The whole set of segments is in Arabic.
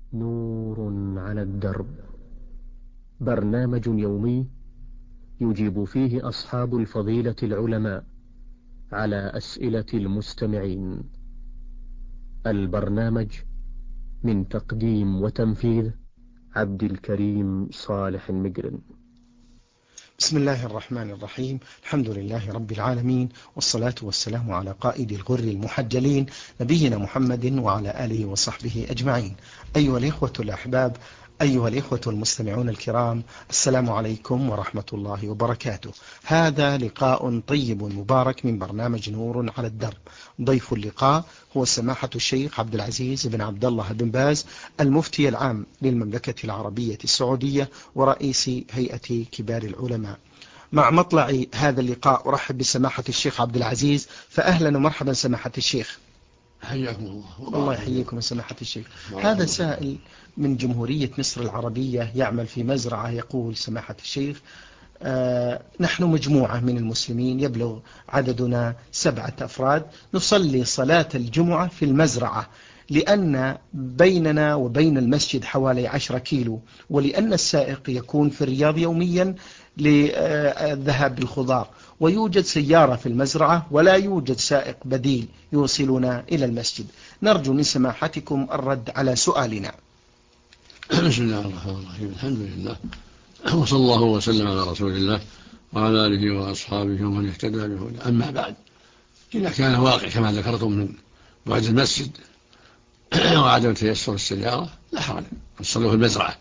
نور على الدرب، برنامج يومي يجيب فيه أصحاب الفضيلة العلماء على أسئلة المستمعين. البرنامج من تقديم وتنفيذ عبد الكريم صالح المقرن. بسم الله الرحمن الرحيم. الحمد لله رب العالمين، والصلاة والسلام على قائد الغر المحجلين نبينا محمد وعلى آله وصحبه أجمعين. أيها الإخوة الأحباب، أيها الإخوة المستمعون الكرام، السلام عليكم ورحمة الله وبركاته. هذا لقاء طيب مبارك من برنامج نور على الدرب. ضيف اللقاء هو سماحة الشيخ عبد العزيز بن عبد الله بن باز، المفتي العام للمملكة العربية السعودية ورئيس هيئة كبار العلماء. مع مطلع هذا اللقاء أرحب بسماحة الشيخ عبد العزيز، فأهلا ومرحبا سماحة الشيخ. حياكم الله. الله يحييكم سماحة الشيخ. هذا سائل من جمهورية مصر العربية يعمل في مزرعة، يقول سماحة الشيخ: نحن مجموعة من المسلمين يبلغ عددنا 7 أفراد، نصلي صلاة الجمعة في المزرعة، لأن بيننا وبين المسجد حوالي 10 كيلو، ولأن السائق يكون في الرياض يوميا للذهاب بالخضار، ويوجد سيارة في المزرعة ولا يوجد سائق بديل يوصلنا إلى المسجد. نرجو من سماحتكم الرد على سؤالنا. بسم الله الرحمن الرحيم. الحمد لله، وصلى الله وسلم على رسول الله وعلى آله وأصحابه ومن اهتدى بهداه. أما بعد، إذا كان واقع كما ذكرتم من بعد المسجد وعدم تيسر السيارة لا حرج، تصلوا في المزرعة.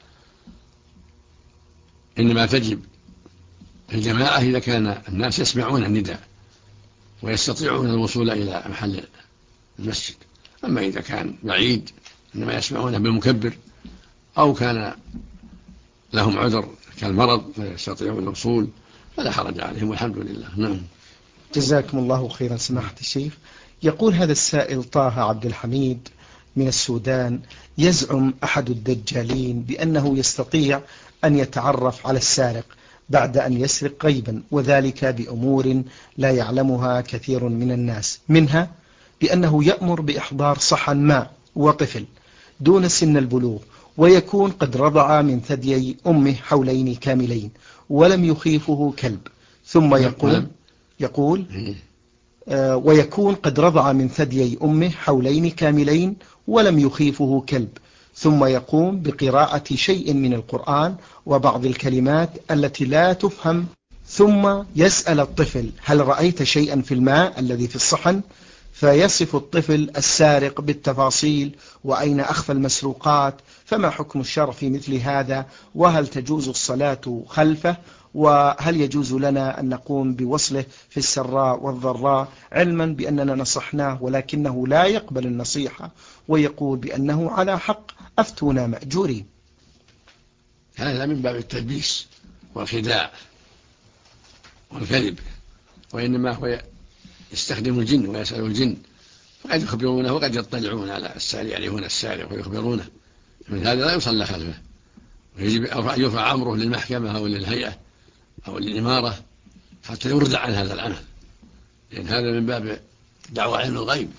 إنما تجب الجماعة إذا كان الناس يسمعون النداء ويستطيعون الوصول إلى محل المسجد. أما إذا كان بعيد إنما يسمعونه بالمكبر، أو كان لهم عذر كالمرض فيستطيعون الوصول، فلا حرج عليهم والحمد لله. نعم. جزاكم الله خيرا سماحة الشيخ. يقول هذا السائل طه عبد الحميد من السودان: يزعم أحد الدجالين بأنه يستطيع أن يتعرف على السارق بعد أن يسرق غيبا، وذلك بأمور لا يعلمها كثير من الناس، منها بأنه يأمر بإحضار صحن ماء وطفل دون سن البلوغ، ويكون قد رضع من ثديي أمه حولين كاملين ولم يخيفه كلب، ثم يقول ويكون قد رضع من ثديي أمه حولين كاملين ولم يخيفه كلب، ثم يقوم بقراءة شيء من القرآن وبعض الكلمات التي لا تفهم، ثم يسأل الطفل: هل رأيت شيئا في الماء الذي في الصحن؟ فيصف الطفل السارق بالتفاصيل وأين أخفى المسروقات. فما حكم الشرع في مثل هذا؟ وهل تجوز الصلاة خلفه؟ وهل يجوز لنا أن نقوم بوصله في السراء والضراء، علما بأننا نصحناه ولكنه لا يقبل النصيحة ويقول بأنه على حق، أفتونا مأجورين؟ هذا من باب التلبيس والخداع والكذب، وإنما هو يستخدم الجن ويسأل الجن، فقد يخبرونه وقد يطلعون على السارق، يعرفون السارق ويخبرونه. من هذا لا يصلى خلفه، ويجب أن يرفع أمره للمحكمة أو للهيئة أو للإمارة حتى يرد عن هذا العمل، لأن هذا من باب دعوى علم الغيب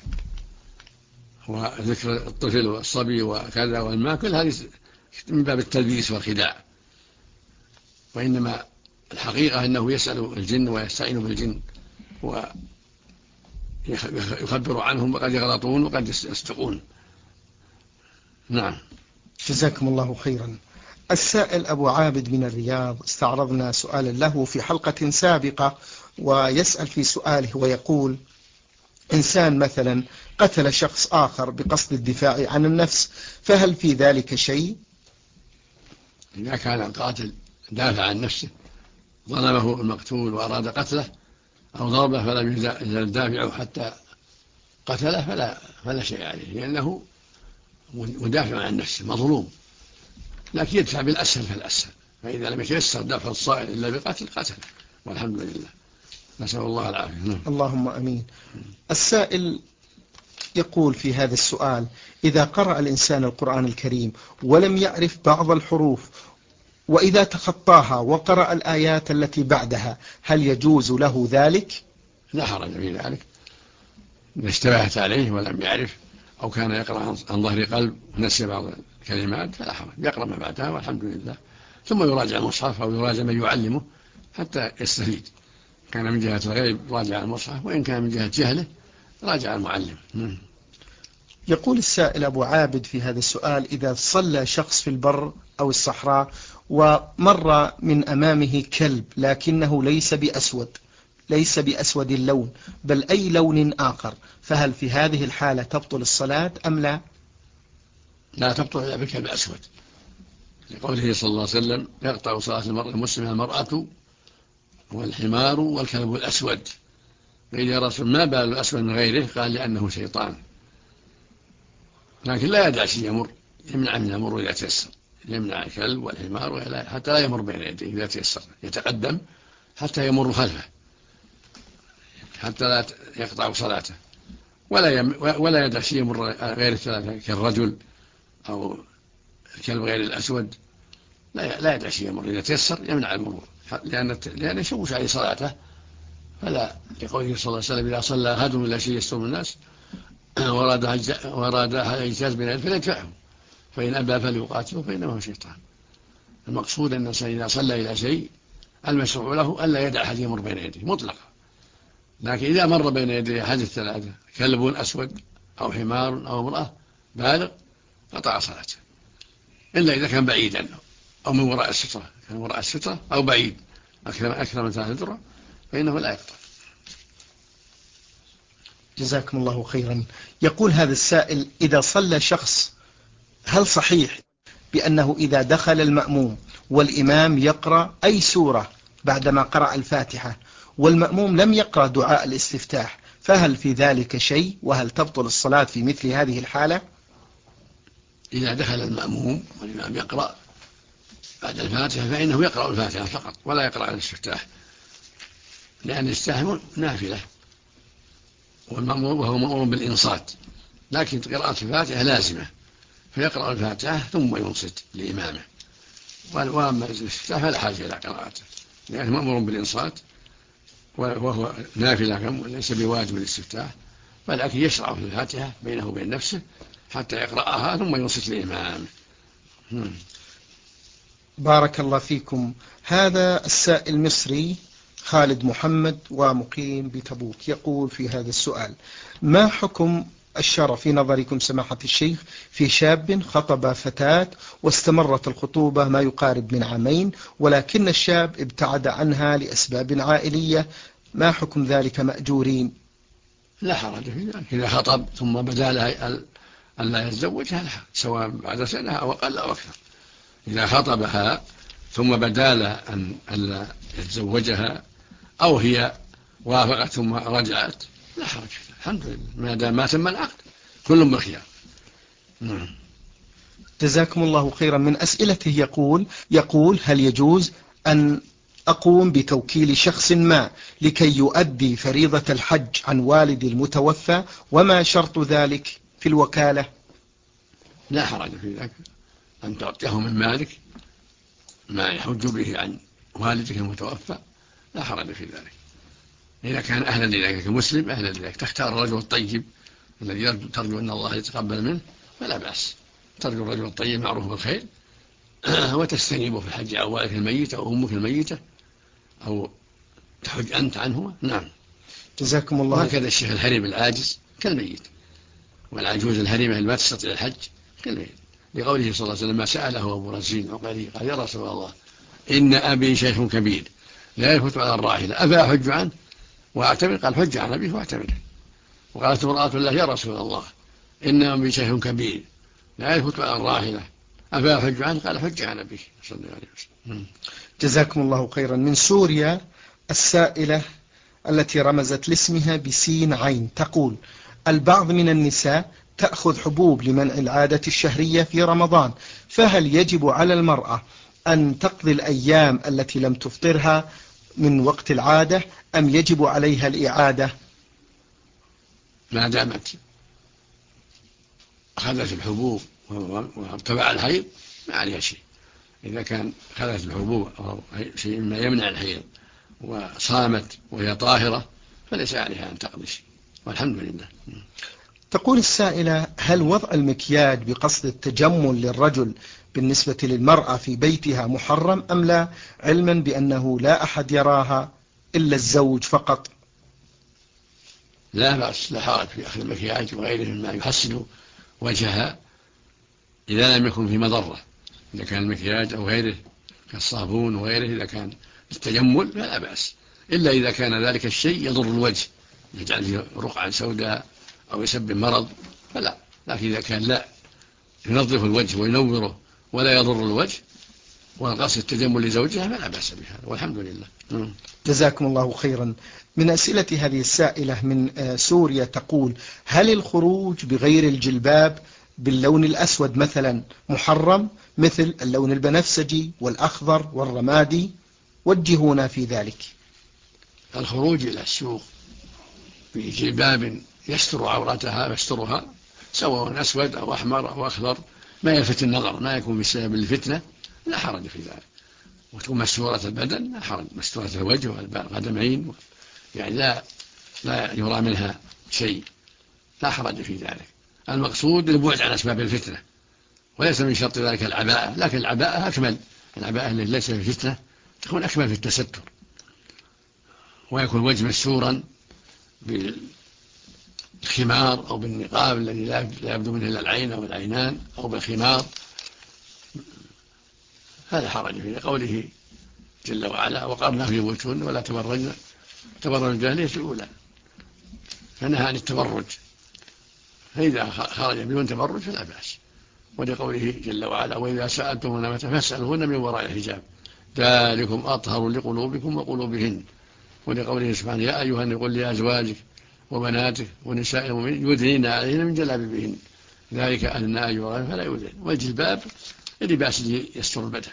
وذكر الطفل والصبي وكذا والماء، كل هذه من باب التلبيس والخداع. وإنما الحقيقة أنه يسأل الجن ويستعين بالجن ويخبر عنهم، وقد يغلطون وقد يصدقون. نعم. جزاكم الله خيرا. السائل أبو عابد من الرياض، استعرضنا سؤالا له في حلقة سابقة، ويسأل في سؤاله ويقول: إنسان مثلا قتل شخص آخر بقصد الدفاع عن النفس، فهل في ذلك شيء؟ إذا كان القاتل دافع عن نفسه، ظلمه المقتول وأراد قتله أو ضربه فلم يزل الدافع حتى قتله فلا شيء عليه، لأنه مدافع عن نفسه مظلوم، لكن يدفع بالأسهل فالأسهل، فإذا لم يتيسر دفع الصائل إلا بقتل قتل، والحمد لله، نسأل الله العافية. اللهم أمين. السائل يقول في هذا السؤال: إذا قرأ الإنسان القرآن الكريم ولم يعرف بعض الحروف، وإذا تخطاها وقرأ الآيات التي بعدها، هل يجوز له ذلك؟ لا حرج في ذلك، إذا اشتبهت عليه ولم يعرف، أو كان يقرأ عن ظهر قلب ونسي بعض كلمات فلا حرج، يقرأ ما بعدها والحمد لله، ثم يراجع المصحف أو يراجع من يعلمه حتى يستفيد. كان من جهة الغيب راجع المصحف، وإن كان من جهة جهله راجع المعلم. يقول السائل أبو عابد في هذا السؤال: إذا صلى شخص في البر أو الصحراء ومر من أمامه كلب لكنه ليس بأسود اللون بل أي لون آخر، فهل في هذه الحالة تبطل الصلاة أم لا؟ لا تبطل إلا بالكلب الأسود، لقوله صلى الله عليه وسلم: يقطع صلاة المرء المسلم المرأة والحمار والكلب الأسود. قيل: يا رسول ما بال الأسود من غيره؟ قال: لأنه شيطان. لكن لا يدع شيء يمر، يمنع من يمر إذا تيسر، يمنع الكلب والحمار حتى لا يمر بين يديه إذا تيسر، يتقدم حتى يمر خلفه حتى لا يقطع صلاته، ولا يدع شيء يمر غير الثلاثة كالرجل أو الكلب غير الأسود، لا يدع شيء يمر، إذا تيسر يمنع المرور لأن يشوش عليه صلاته. فلا، لقوله صلى الله عليه وسلم: إذا صلى أحدهم إلى شيء يستر الناس وراد إجاز بين يده فليدفعه، فإن أبى فليقاتله فإنه شيطان. المقصود أن الإنسان إذا صلى إلى شيء المشروع له ألا يدع أحد يمر بين يديه مطلقا، لكن إذا مر بين يديه أحد الثلاثة كلب أسود أو حمار أو امرأة بالغ قطع صلاته، إلا إذا كان بعيدا أو من وراء السترة، كان وراء السترة أو بعيد أكثر من 3 ذرة فإنه لا يقطع. جزاكم الله خيرا. يقول هذا السائل: إذا صلى شخص، هل صحيح بأنه إذا دخل المأموم والإمام يقرأ أي سورة بعدما قرأ الفاتحة والمأموم لم يقرأ دعاء الاستفتاح، فهل في ذلك شيء؟ وهل تبطل الصلاة في مثل هذه الحالة؟ إذا دخل المأموم والإمام يقرأ بعد الفاتحة فإنه يقرأ الفاتحة فقط ولا يقرأ الاستفتاح، لأن الاستفتاح نافلة وهو مأمور بالإنصات، لكن قراءة الفاتحة لازمة، فيقرأ الفاتحة ثم ينصت لإمامه. وأما الاستفتاح فلا حاجة إلى قراءته لأنه مأمور بالإنصات وهو نافلة وليس بواجب الاستفتاح، ولكن يشرع في الفاتحة بينه وبين نفسه حتى يقرأها ثم ينصت لإمامه. بارك الله فيكم. هذا السائل مصري خالد محمد ومقيم بتبوك، يقول في هذا السؤال: ما حكم الشرع في نظركم سماحة الشيخ في شاب خطب فتاة واستمرت الخطوبة ما يقارب من 2 عام، ولكن الشاب ابتعد عنها لأسباب عائلية، ما حكم ذلك مأجورين؟ لا حرج في ذلك، إذا خطب ثم بدا لها أن لا يتزوجها لا حرج، سواء بعد سنة أو أقل أو أكثر. إذا خطبها ثم بدا لها أن لا يتزوجها أو هي وافقت ثم رجعت لا حرج، الحمد لله، ما دام ما تم العقد كل بالخيار. جزاكم الله خيرا. من أسئلته يقول: هل يجوز أن أقوم بتوكيل شخص ما لكي يؤدي فريضة الحج عن والدي المتوفى، وما شرط ذلك في الوكالة؟ لا حرج في ذلك، أن تعطيه من مالك ما يحج به عن والدك المتوفى، لا حرج في ذلك، إذا كان أهلا لذلك مسلم أهلا لذلك. تختار الرجل الطيب الذي ترجو أن الله يتقبل منه فلا بأس، ترجو الرجل الطيب معروف بالخير وتستنيبه في الحج عن والدك الميت أو أمك الميتة أو تحج أنت عنه. نعم. جزاكم الله. وهكذا الشيخ الهرم العاجز كالميت، والعجوز الهرمة اللي ما تستطيع الحج كالميت، لقوله صلى الله عليه وسلم: ما سأله أبو رزين عقيلي قال: يا رسول الله إن أبي شيخ كبير لا يفوت على الراحلة أفا أحج عنه وأعتمر؟ قال: حج عن أبيه واعتمر. وقالت امرأة الله: يا رسول الله إن أبي شيخ كبير لا يفوت على الراحلة أفا أحج عنه؟ قال: حج عن أبيه صلى الله عليه وسلم. جزاكم الله خيرا. من سوريا السائلة التي رمزت لاسمها بسين عين تقول: البعض من النساء تأخذ حبوب لمنع العادة الشهرية في رمضان، فهل يجب على المرأة أن تقضي الأيام التي لم تفطرها من وقت العادة أم يجب عليها الإعادة؟ ما دامت أخذت الحبوب وتبع الحيض ما عليها شيء، إذا كان أخذت الحبوب أو شيء ما يمنع الحيض وصامت وهي طاهرة فليس عليها أن تقضي شيء، والحمد لله. تقول السائلة: هل وضع المكياج بقصد التجمل للرجل بالنسبة للمرأة في بيتها محرم أم لا، علما بأنه لا أحد يراها إلا الزوج فقط؟ لا بأس، لا حرج في أخذ المكياج وغيره مما يحسن وجهها إذا لم يكن في مضرة. إذا كان المكياج أو غيره كالصابون وغيره إذا كان التجمل فلا بأس، إلا إذا كان ذلك الشيء يضر الوجه، يجعل فيه رقعة سوداء أو يسبب مرض فلا. لكن إذا كان لا ينظف الوجه وينوره ولا يضر الوجه والقصد التجمل لزوجها فلا بأس بها، والحمد لله. جزاكم الله خيرا. من أسئلة هذه السائلة من سوريا تقول: هل الخروج بغير الجلباب باللون الأسود مثلا محرم، مثل اللون البنفسجي والأخضر والرمادي؟ وجهونا في ذلك. الخروج إلى السوق بجلباب يستر عورتها ويسترها، سواء أسود أو أحمر أو أخضر، ما يلفت النظر، ما يكون بسبب الفتنة، لا حرج في ذلك. وتكون مستورة البدن لا حرج، مستورة الوجه والقدمين، يعني لا يرى منها شيء، لا حرج في ذلك. المقصود البعد عن أسباب الفتنة، وليس من شرط ذلك العباءة، لكن العباءة أكمل، العباءة التي ليس في فتنة تكون أكمل في التستر، ويكون الوجه مستورا بالخمار أو بالنقاب الذي لا يبدو منه إلا العين أو العينان، أو بالخمار، هذا حرج في قوله جل وعلا: وقرنا في بيوتهن ولا تبرجن تبرج الجاهلية الأولى، فنهى عن التبرج، فإذا خرج بدون تبرج فلا بأس. ولقوله جل وعلا: وإذا سألتموهن متاعا فاسألوهن من وراء الحجاب ذلكم أطهر لقلوبكم وقلوبهن. ولقوله سبحانه: يا أيها النبي قل لأزواجك وبناتك ونساء المؤمنين يدنين عليهن من جلابيبهن ذلك أدنى أن يعرفن فلا يؤذين. والجلباب اللباس يستر البدن.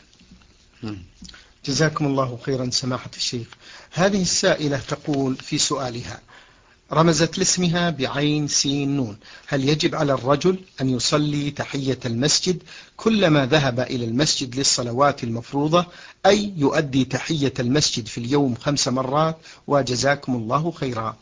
جزاكم الله خيرا سماحة الشيخ. هذه السائلة تقول في سؤالها: رمزت لاسمها بعين سين نون: هل يجب على الرجل أن يصلي تحية المسجد كلما ذهب إلى المسجد للصلوات المفروضة، أي يؤدي تحية المسجد في اليوم 5 مرات؟ وجزاكم الله خيرا.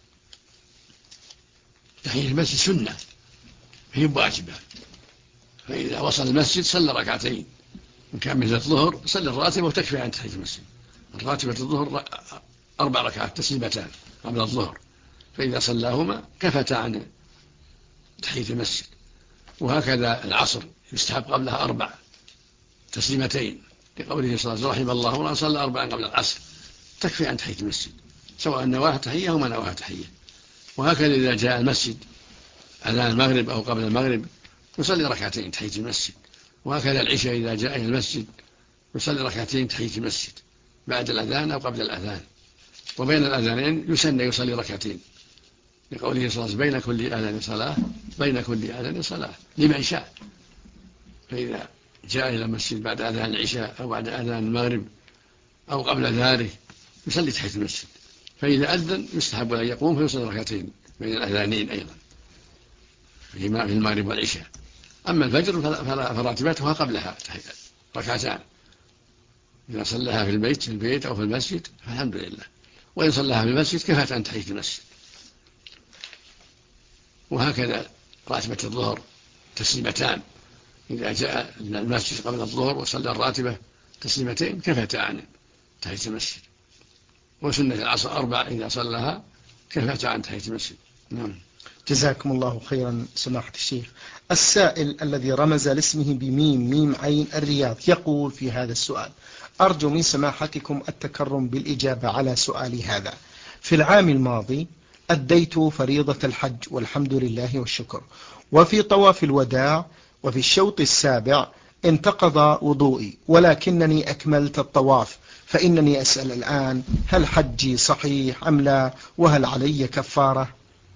تحية المسجد سنة هي واجبة، فإذا وصل المسجد صلى ركعتين، إن كان مثل الظهر صلى الراتبة وتكفي عن تحية المسجد. الراتبة الظهر 4 ركعات تسليمتان قبل الظهر، فإذا صلاهما كفتا عن تحية المسجد. وهكذا العصر يستحب قبلها 4 تسليمتين، لقوله صلى الله عليه وسلم: رحم الله من صلى 4 قبل العصر، تكفي عن تحية المسجد، سواء نواها تحية أو ما نواها تحية. وهكذا إذا جاء المسجد أذان المغرب أو قبل المغرب يصلي ركعتين تحية المسجد. وهكذا العشاء إذا جاء إلى المسجد يصلي ركعتين تحية المسجد بعد الأذان أو قبل الأذان. وبين الأذانين يصلي ركعتين، لقوله صلى الله عليه وسلم: بين كل أذان صلاة، بين كل أذان صلاة، لمن شاء. فإذا جاء إلى المسجد بعد أذان العشاء أو بعد أذان المغرب أو قبل ذلك يصلي تحية المسجد. فإذا أذن يستحب أن يقوم فيصلي ركعتين بين الأذانين أيضا في المغرب والعشاء. أما الفجر فراتباتها قبلها ركعتان، إذا صلىها في البيت أو في المسجد فالحمد لله، وإن صلىها في المسجد كفت عن تحية المسجد. وهكذا راتبة الظهر تسليمتان، إذا جاء المسجد قبل الظهر وصلى الراتبة تسليمتين كفتا عن تحية المسجد. وسنة العصر 4 إذا صلىها كفتا عن تحية المسجد. نعم. جزاكم الله خيرا سماحة الشيخ. السائل الذي رمز لاسمه بميم عين الرياض يقول في هذا السؤال: أرجو من سماحتكم التكرم بالإجابة على سؤالي هذا. في العام الماضي أديت فريضة الحج والحمد لله والشكر، وفي طواف الوداع وفي الشوط السابع انتقض وضوئي، ولكنني أكملت الطواف، فإنني أسأل الآن: هل حجي صحيح أم لا؟ وهل علي كفارة؟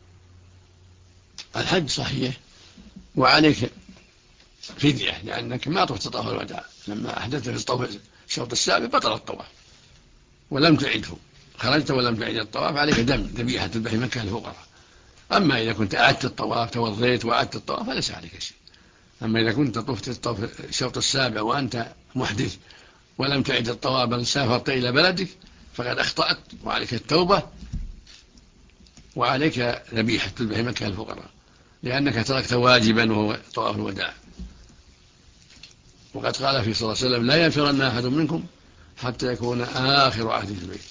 الحج صحيح وعليك فدية، لأنك ما طفت طواف الوداع، لما أحدثت في الشوط السابع بطل الطواف ولم تعده، خرجت ولم تعد الطواف، عليك ذبيحة تذبح مكة للفقراء. أما إذا كنت أعدت الطواف، توضيت وأعدت الطواف، فليس عليك شيء. أما إذا كنت طفت الشوط السابع وأنت محدث ولم تعد الطواف بل سافرت إلى بلدك فقد أخطأت، وعليك التوبة وعليك ذبيحة تذبح مكة للفقراء. لأنك تركت واجبا وهو طواف الوداع. وقد قال في صلى الله عليه وسلم لا ينفرن أحد منكم حتى يكون آخر عهده في البيت.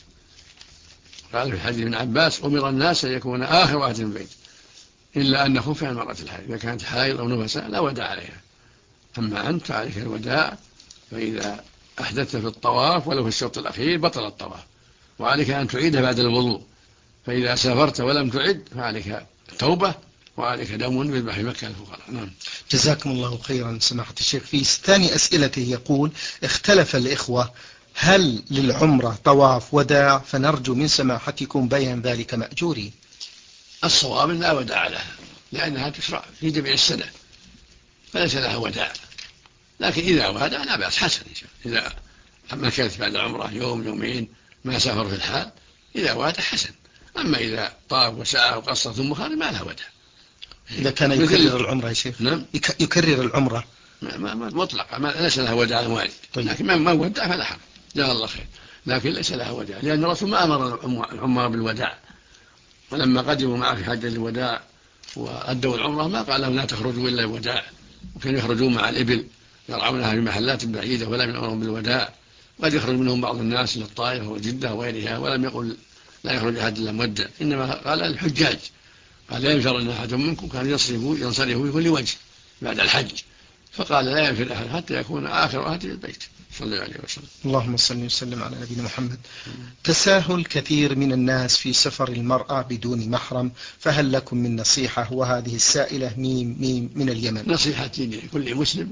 قال في حديث ابن عباس أمر الناس أن يكون آخر عهده في البيت إلا أن خف عن المرأة الحائض، إذا كانت حائض أو نفساء لا وداع عليها. أما أنت عليك الوداع، فإذا أحدثت في الطواف ولو في الشوط الأخير بطل الطواف، وعليك أن تعيده بعد الوضوء. فإذا سافرت ولم تعد فعليك توبة وعليك دم يذبح في مكة الفقراء. نعم. جزاكم الله خيرا سماحة الشيخ. في ثاني أسئلته يقول: اختلف الإخوة هل للعمرة طواف وداع؟ فنرجو من سماحتكم بيان ذلك مأجوري. الصواب لا وداع لها، لأنها تشرع في جميع السنة فليس لها وداع، لكن إذا وداع لا بأس، حسن إذا مكثت بعد العمرة يوم يومين ما سافر في الحال، إذا وداع حسن. أما إذا طاف وسعى وقصر ثم خرج ما لها وداع. إذا كان يكرر العمرة يا شيخ. نعم. يكرر العمرة مطلقة ليس لها وداع وارد. طيب. لكن ما وداع فلا حرج، جزاه الله خير، لكن ليس لها وداع، لأن الرسول ما أمر العمار بالوداع. ولما قدموا معه في حجة الوداع وأدوا العمرة ما قال لهم لا تخرجوا إلا الوداع، وكانوا يخرجون مع الإبل يرعونها في محلات بعيدة ولم يأمرهم بالوداع. قد يخرج منهم بعض الناس للطائف وجدة وغيرها ولم يقل لا يخرج أحد إلا مودع، إنما قال الحجاج، قال لا ينفر أن أحد منكم كان ينصرف في كل وجه بعد الحج، فقال لا ينفر أحد حتى يكون آخر أهله البيت صلى الله عليه وسلم. اللهم صل وسلم على نبينا محمد. تساهل كثير من الناس في سفر المرأة بدون محرم، فهل لكم من نصيحة؟ وهذه السائلة ميم من اليمن. نصيحتي لكل مسلم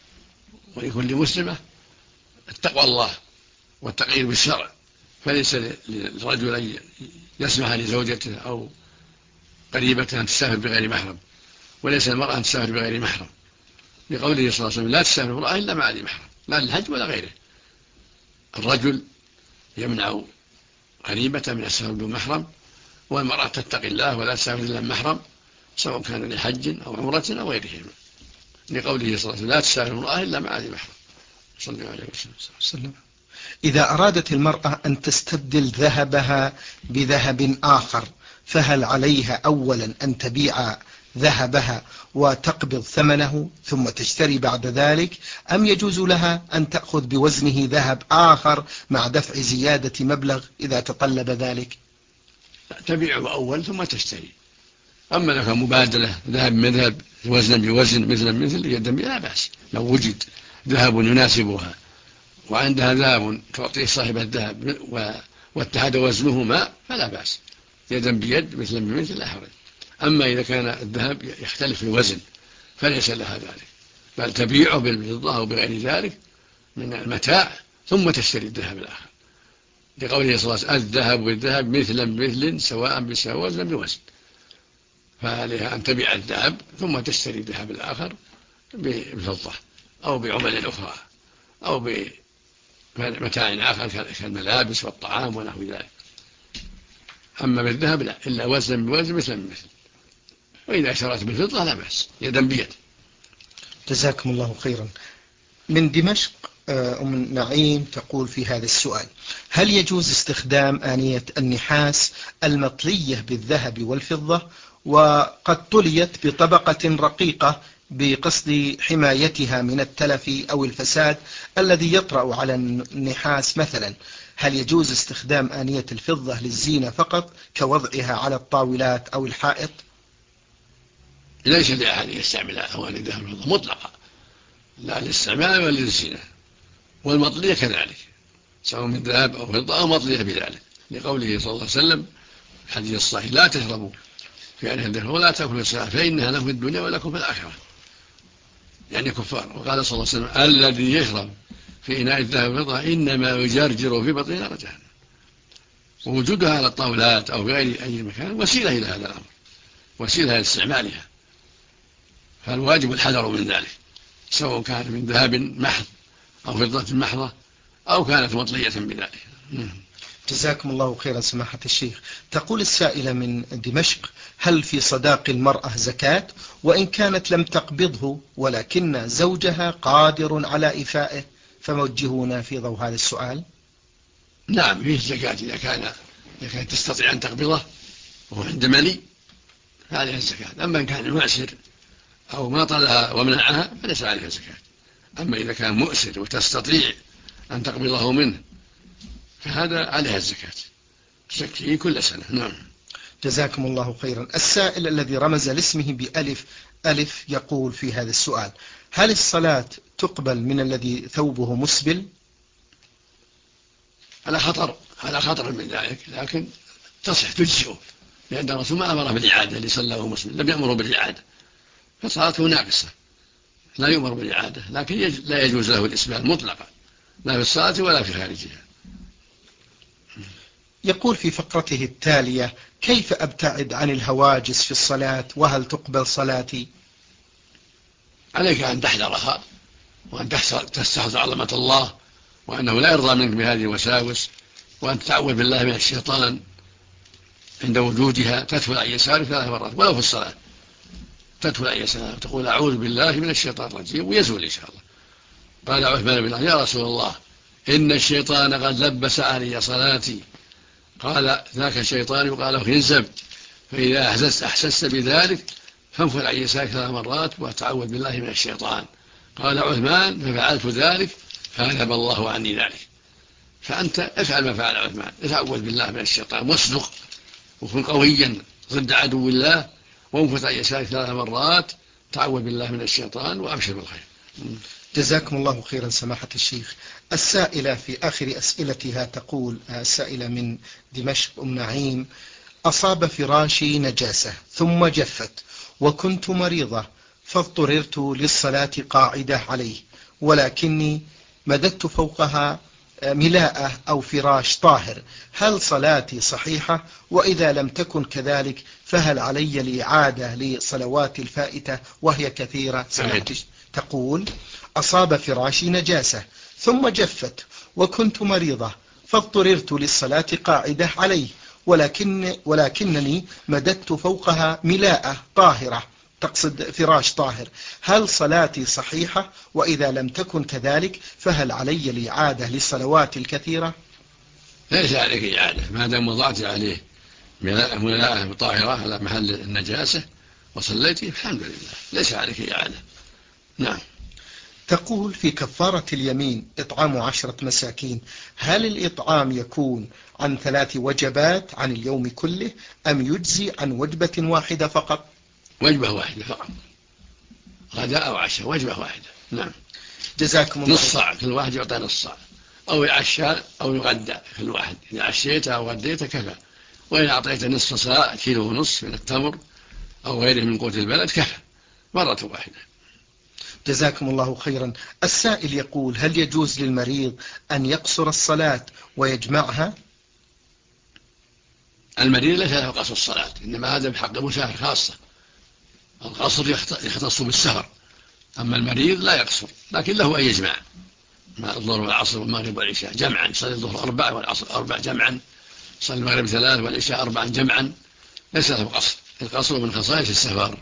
ولكل مسلمة التقوى الله والتقييد بالشرع، فليس للرجل أن يسمح لزوجته أو قريبته أن تسافر بغير محرم، وليس المرأة أن تسافر بغير محرم، لقوله صلى الله عليه وسلم لا تسافر المرأة إلا مع ذي محرم، لا للحج ولا غيره. الرجل يمنع قريبة من السفر بدون محرم، والمرأة تتقي الله ولا تسافر إلا محرم، سواء كان لحج أو عمرة أو غيرهما، لقوله صلى الله عليه وسلم لا تسافر المرأة إلا مع ذي محرم صلى الله عليه وسلم. إذا أرادت المرأة أن تستبدل ذهبها بذهب آخر، فهل عليها أولا أن تبيع ذهبها وتقبض ثمنه ثم تشتري بعد ذلك، أم يجوز لها أن تأخذ بوزنه ذهب آخر مع دفع زيادة مبلغ إذا تطلب ذلك؟ تبيعه أول ثم تشتري. أما لك مبادلة ذهب مذهب وزنا بوزن مثلا مثل يدا لا بأس، لو وجد ذهب يناسبها وعندها ذهب تعطيه صاحب الذهب واتحد وزنهما فلا بأس، يدا بيد مثلا بمثل لا حرج. أما إذا كان الذهب يختلف في الوزن فليس لها ذلك، بل تبيعه بالفضة أو بغير ذلك من المتاع ثم تشتري الذهب الآخر، لقوله صلى الله عليه وسلم الذهب بالذهب مثلا بمثل سواء بسواء وزنا بوزن، فعليها أن تبيع الذهب ثم تشتري الذهب الآخر بالفضة أو بعمل أخرى أو بمتاع آخر كالملابس والطعام ونحو ذلك. أما بالذهب لا، إلا وزنا بوزن مثلا بمثل، وإذا اشترت بالفضة لا بأس، يدا بيد. جزاكم الله خيرا. من دمشق أم نعيم تقول في هذا السؤال: هل يجوز استخدام آنية النحاس المطلية بالذهب والفضة وقد طليت بطبقة رقيقة بقصد حمايتها من التلف أو الفساد الذي يطرأ على النحاس مثلا؟ هل يجوز استخدام آنية الفضة للزينة فقط كوضعها على الطاولات أو الحائط؟ ليس لأحد يستعمل أواني الذهب والفضة مطلقة، لا للاستعمال ولا للزينة، والمطلية كذلك سواء من ذهب أو فضة أو مطلية بذلك، لقوله صلى الله عليه وسلم الحديث الصحيح لا تشربوا في آنية الذهب ولا تأكلوا السلام فإنها لكم في الدنيا ولكم في الآخرة، يعني كفار. وقال صلى الله عليه وسلم الذي يشرب في إناء الذهب والفضة إنما يجرجر في بطنه نار جهنم. ووجودها على الطاولات أو في غير أي مكان وسيلة إلى هذا الأمر، وسيلة إلى استعمالها، فالواجب الحذر من ذلك، سواء كان من ذهب محض أو فضة محضة أو كانت مطلية بذلك. جزاكم الله خيرا سماحة الشيخ. تقول السائلة من دمشق: هل في صداق المرأة زكاة وإن كانت لم تقبضه ولكن زوجها قادر على إيفائه؟ فموجهونا في ضوء هذا السؤال. نعم فيه زكاة إذا كانت تستطيع أن تقبضه وهو عند ملي فعليها الزكاة. أما إن كان معسر أو ما طلها ومنعها فليس عليها زكاة. أما إذا كان مؤسر وتستطيع أن تقبضه منه فهذا عليها الزكاة، تزكيه كل سنة. نعم. جزاكم الله خيرا. السائل الذي رمز لاسمه بألف ألف يقول في هذا السؤال: هل الصلاة تقبل من الذي ثوبه مسبل؟ على خطر من ذلك، لكن تصح تجزئه، لأن الرسول ما أمر بالإعادة لصلاه مسلم، لم يأمره بالإعادة، فصلاته ناقصة لا يؤمر بالإعادة، لكن لا يجوز له الإسبال مطلقا، لا في الصلاة ولا في خارجها. يقول في فقرته التالية: كيف أبتعد عن الهواجس في الصلاة، وهل تقبل صلاتي؟ عليك أن تحذرها، وأن تستحضر عظمة الله، وأنه لا يرضى منك بهذه الوساوس، وأن تتعوذ بالله من الشيطان عند وجودها، تدخل عن يسارك 3 مرات ولو في الصلاة، تدخل عن يسارك وتقول أعوذ بالله من الشيطان الرجيم، ويزول إن شاء الله. قال عثمان بن عفان: يا رسول الله إن الشيطان قد لبس علي صلاتي. قال: ذاك الشيطان يقال له خنزب، فإذا أحسست بذلك فانفذ عن يسارك 3 مرات وتعوذ بالله من الشيطان. قال عثمان: ففعلت ذلك فأذهب الله عني ذلك. فأنت افعل ما فعل عثمان، اتعوذ بالله من الشيطان واصدق وكن قويا ضد عدو الله، وانفذ عن يسارك 3 مرات، تعوذ بالله من الشيطان وأبشر بالخير. جزاكم الله خيرا سماحة الشيخ. السائلة في آخر أسئلتها تقول، السائلة من دمشق أم نعيم: أصاب فراشي نجاسة ثم جفت وكنت مريضة فاضطررت للصلاة قاعدة عليه، ولكني مددت فوقها ملاءة أو فراش طاهر، هل صلاتي صحيحة؟ وإذا لم تكن كذلك فهل علي الإعادة لصلوات الفائتة وهي كثيرة؟ تقول: أصاب فراشي نجاسة ثم جفت وكنت مريضة فاضطررت للصلاة قاعدة عليه، ولكنني مددت فوقها ملاءة طاهرة، تقصد فراش طاهر، هل صلاتي صحيحة؟ وإذا لم تكن كذلك فهل علي الإعادة للصلوات الكثيرة؟ ليس عليك إعادة ما دام وضعت عليه ملاءة طاهرة على محل النجاسة وصليت، الحمد لله ليس عليك إعادة. نعم. تقول في كفارة اليمين إطعام 10 مساكين، هل الإطعام يكون عن 3 وجبات عن اليوم كله، أم يجزي عن وجبة واحدة فقط؟ وجبة واحدة فقط، غداء أو عشاء، وجبة واحدة. نعم. جزاكم الله. نص صاع، كل واحد يعطى نص صاع، أو يعشى أو يغدى كل واحد، إذا عشيت أو غديت كفى، وإن أعطيت نصف صاع 1.5 كيلو من التمر أو غيره من قوت البلد كفى مرة واحدة. جزاكم الله خيرا. السائل يقول: هل يجوز للمريض أن يقصر الصلاة ويجمعها؟ المريض ليس له قصر الصلاة، إنما هذا بحق مسافر خاصة، القصر يختص بالسفر، أما المريض لا يقصر، لكن له أن يجمع مع الظهر والعصر والمغرب والعشاء جمعا، يصلي الظهر 4 والعصر 4 جمعا، يصلي المغرب 3 والعشاء 4 جمعا، ليس له قصر، القصر من خصائص السفر.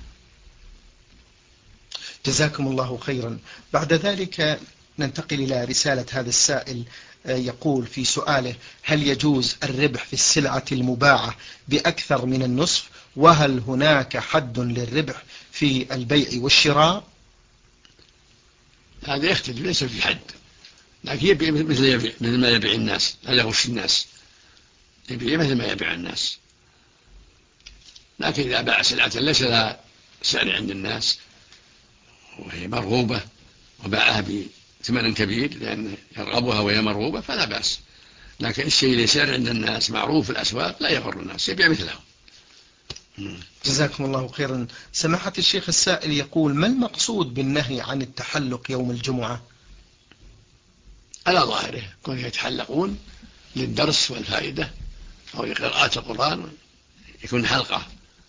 جزاكم الله خيرا. بعد ذلك ننتقل إلى رسالة هذا السائل، يقول في سؤاله: هل يجوز الربح في السلعة المباعة بأكثر من النصف؟ وهل هناك حد للربح في البيع والشراء؟ هذا يختلف، ليس في حد، لكن يبيع مثل ما يبيع الناس، لا يغش الناس، يبيع مثل ما يبيع الناس، لكن إذا باع سلعة ليس لها سعر عند الناس وهي مرغوبة وباعها بثمن كبير لأن يرغبها وهي مرغوبة فلا بأس، لكن الشيء اللي سعر عند الناس معروف في الأسواق لا يغر الناس، يبيع مثله. جزاكم الله خيرا. سماحة الشيخ، السائل يقول: ما المقصود بالنهي عن التحلق يوم الجمعة؟ على ظاهره كون يتحلقون للدرس والفائدة أو لقراءة القرآن، يكون حلقة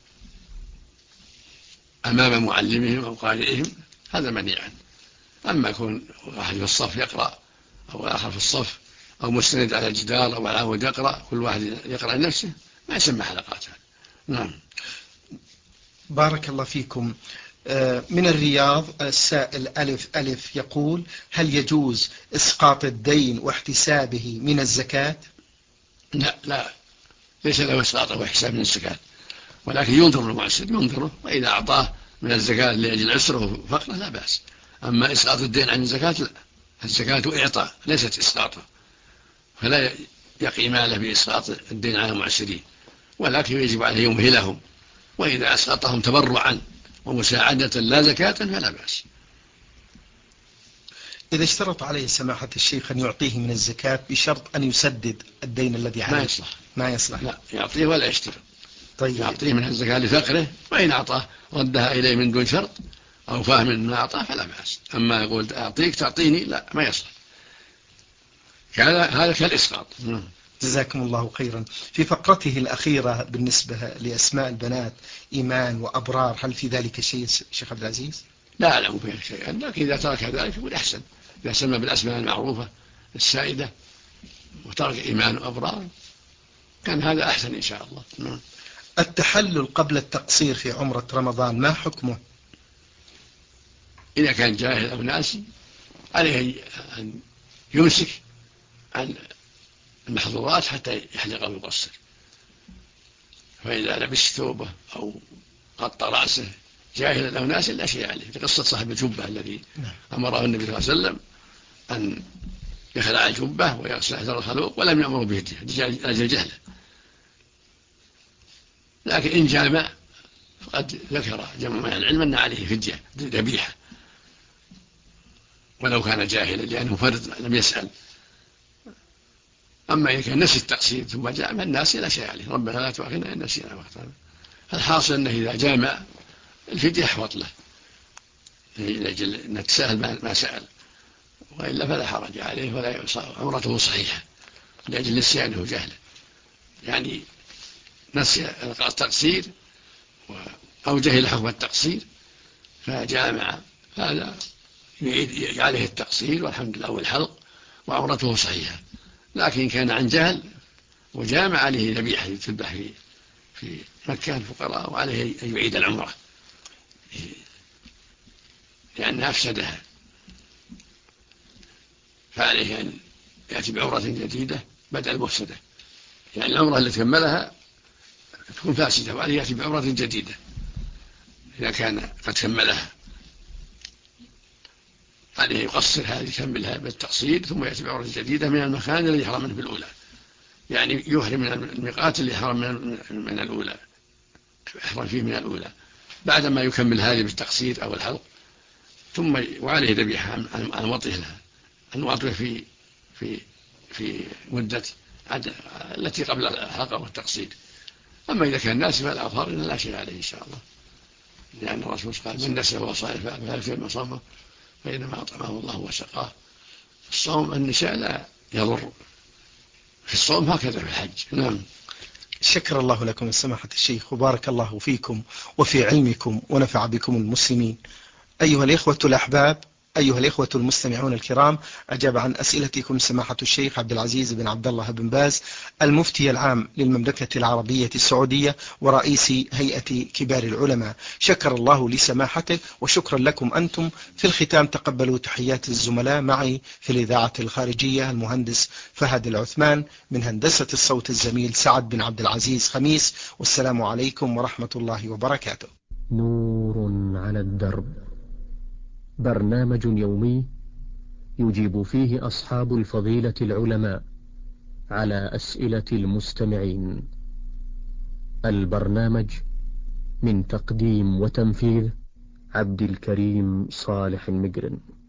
أمام معلمهم أو قارئهم، هذا منهي عنه. أما يكون واحد في الصف يقرأ أو آخر في الصف أو مستند على الجدار أو على عمود يقرأ، كل واحد يقرأ لنفسه، ما يسمى حلقات. نعم. بارك الله فيكم. من الرياض السائل ألف ألف يقول: هل يجوز إسقاط الدين واحتسابه من الزكاة؟ لا، ليس له إسقاط واحتساب من الزكاة، ولكن ينظر المعسر ينظره، وإذا أعطاه من الزكاة لأجل عسره وفقره لا بأس. أما إسقاط الدين عن الزكاة لا، الزكاة إعطاء ليست إسقاطه، فلا يقي ماله بإسقاط الدين على المعسرين، ولكن يجب عليه يمهلهم، وإذا أسقطهم تبرعا ومساعدة لا زكاة فلا بأس. إذا اشترط عليه سماحة الشيخ أن يعطيه من الزكاة بشرط أن يسدد الدين الذي عليه، ما يصلح. لا يعطيه ولا يشترط. طيب. يعطيه من الزكاة لفقره، وإن أعطاه ردها إليه من دون شرط أو فاهم ما أعطاه فلا بأس. أما يقول أعطيك تعطيني لا، ما يصلح، هذا كالإسقاط. جزاكم الله خيرا. في فقرته الأخيرة بالنسبة لأسماء البنات إيمان وأبرار، هل في ذلك شيء شيخ عبد العزيز؟ لا أعلم فيها شيئا، لكن إذا ترك ذلك يقول أحسن، إذا سمى بالأسماء المعروفة السائدة وترك إيمان وأبرار كان هذا أحسن إن شاء الله. التحلل قبل التقصير في عمرة رمضان ما حكمه؟ إذا كان جاهل أو ناسي عليه أن يمسك عن المحظورات حتى يحلق أو يقصر، فإذا لبس ثوبه أو غطى رأسه جاهلا أو ناسا لا شيء عليه، لقصة صاحب الجبة الذي أمره النبي صلى الله عليه وسلم أن يخلع الجبة ويغسل أثر الخلوق ولم يأمره بهديه لأجل جهله. لكن إن جامع فقد ذكر جمع من العلم أن عليه فدية ذبيحة ولو كان جاهلا لأنه فرد لم يسأل. أما إذا كان نسي التقصير ثم جامع الناس لا شيء عليه، ربنا لا تؤاخذنا إن نسينا وأخطأنا. الحاصل أنه إذا جامع الفدية أحوط له لأجل أن تسأل ما سأل، وإلا فلا حرج عليه ولا عمرته صحيحة لأجل نسيانه جهله، يعني نسي التقصير أو جهل حكم التقصير فجامع، هذا يعيد عليه التقصير والحمد لله والحلق وعمرته صحيحة. لكن كان عن جهل وجامع عليه ذبيحة تذبح في مكة الفقراء، وعليه أن يعيد العمرة لأنها أفسدها، فعليه أن يأتي بعمرة جديدة بدل المفسدة، يعني العمرة التي كملها تكون فاسدة وعليه يأتي بعمرة جديدة إذا كان قد كملها، عليه يقصر هذه يكملها بالتقصير ثم يأتي بعمرة جديدة من المكان الذي حرم منه في الأولى، يعني يحرم من الميقات اللي حرم من الأولى، يحرم فيه من الأولى بعدما يكمل هذه بالتقصير أو الحلق، ثم وعليه ذبيحة عن وطئه لها، عن وطئه في مدة التي قبل الحلق والتقصير. أما إذا كان ناسي فالأظهر إن لا شيء عليه إن شاء الله، لأن الرسول قال من نسي وهو صائم فليتم صومه فإنما أطعمه الله وسقاه. الصوم النساء لا يضر في الصوم هكذا في الحج. نعم. شكر الله لكم سماحة الشيخ وبارك الله فيكم وفي علمكم ونفع بكم المسلمين. أيها الإخوة الأحباب، أيها الإخوة المستمعون الكرام، أجاب عن أسئلتكم سماحة الشيخ عبد العزيز بن عبد الله بن باز المفتي العام للمملكة العربية السعودية ورئيس هيئة كبار العلماء. شكر الله لسماحته وشكرا لكم أنتم. في الختام تقبلوا تحيات الزملاء معي في الإذاعة الخارجية المهندس فهد العثمان، من هندسة الصوت الزميل سعد بن عبد العزيز خميس، والسلام عليكم ورحمة الله وبركاته. نور على الدرب، برنامج يومي يجيب فيه أصحاب الفضيلة العلماء على أسئلة المستمعين. البرنامج من تقديم وتنفيذ عبد الكريم صالح المقرن.